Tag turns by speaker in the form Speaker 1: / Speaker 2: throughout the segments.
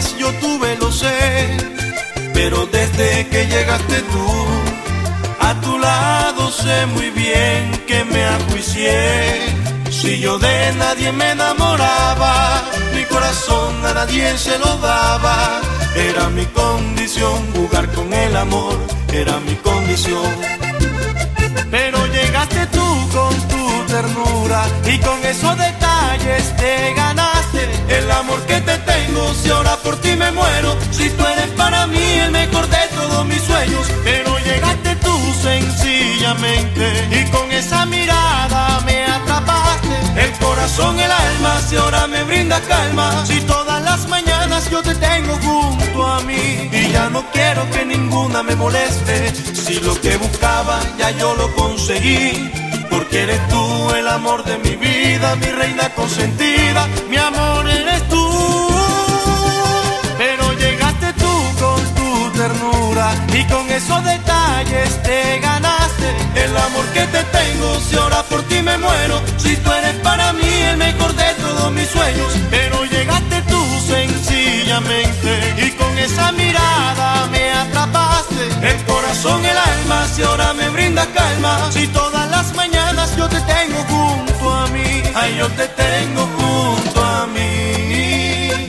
Speaker 1: amores yo tuve, lo sé, pero desde que llegaste tú, a tu lado sé muy bien que me ajuicié. Si yo de nadie me enamoraba, mi corazón a nadie se lo daba. Era mi condición, jugar con el amor, era mi condición. Pero llegaste tú con tu ternura y con esos detalles te ganaste el amor que te tengo. Si ahora por ti me muero, si tú eres para mí el mejor de todos mis sueños. Pero llegaste tú sencillamente y con esa mirada me atrapaste el corazón, el alma. Si ahora me brinda calma, si todas las mañanas yo te tengo junto a mí y ya no quiero que ninguna me moleste. Si lo que buscaba ya yo lo conseguí, porque eres tú el amor de mi vida, mi reina consentida, mi amor eres tú. Pero llegaste tú con tu ternura y con esos detalles te ganaste el amor que te tengo. Si ahora por ti me muero, si tú eres para mí el mejor de todos mis sueños. Pero llegaste tú sencillamente y con esa mirada me atrapaste el corazón, el alma. Si ahora me brindas calma, si todas las mañanas yo te tengo junto a mí, ay, yo te tengo junto a mí.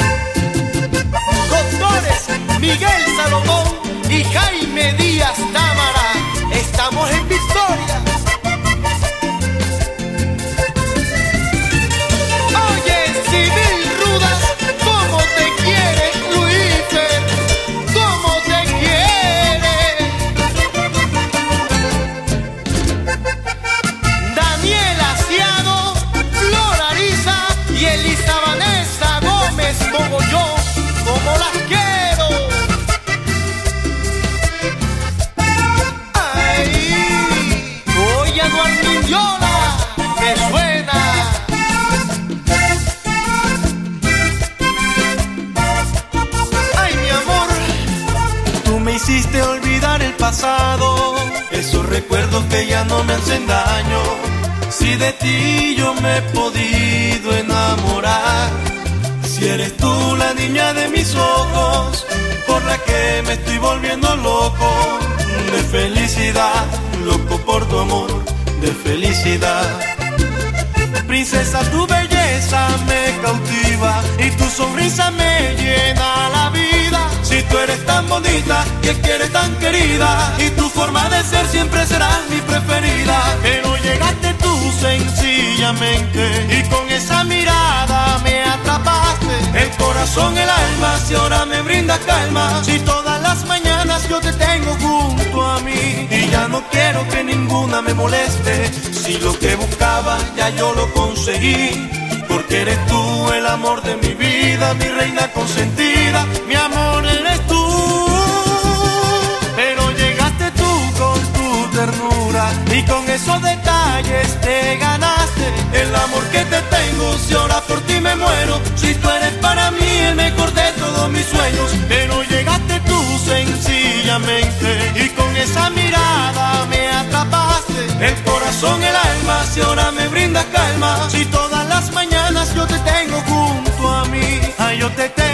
Speaker 2: Doctores Miguel Salomón y Jaime Díaz Támara, estamos en victoria. Oye, Civil Rudas, ¿cómo te quiere Luífer? ¿Cómo te quiere? Daniel Asiano, Flor Arisa y Elisa Vanessa Gómez Mogollón, ¿cómo las quiero? Ay, oye, Eduardo Indiola, me suena. Ay, mi amor,
Speaker 1: Tú me hiciste olvidar el pasado, esos recuerdos que ya no me hacen daño. Si de ti yo me he podido enamorar, si eres tú la niña de mis ojos, por la que me estoy volviendo loco de felicidad, loco por tu amor, de felicidad. Princesa, tu belleza me cautiva y tu sonrisa me llena la vida. Si tú eres tan bonita y es que eres tan querida, y tu forma de ser siempre será mi preferida. Pero llegaste tú sencillamente y con esa mirada me atrapaste el corazón, el alma. Si ahora me brindas calma, si todas las mañanas yo te tengo junto a mí y ya no quiero que ninguna me moleste. Si lo que buscaba ya yo lo conseguí, porque eres tú el amor de mi vida, mi reina consentida, mi amor eres tú. Pero llegaste tú con tu ternura y con esos detalles te ganaste el amor que te tengo. Si ahora por ti me muero, si tú eres para mí el mejor de todos mis sueños. Pero llegaste tú sencillamente y con esa mirada me atrapaste el corazón, el alma. Si ahora me brindas calma, si todas las mañanas yo te tengo junto a mí, ay, yo te tengo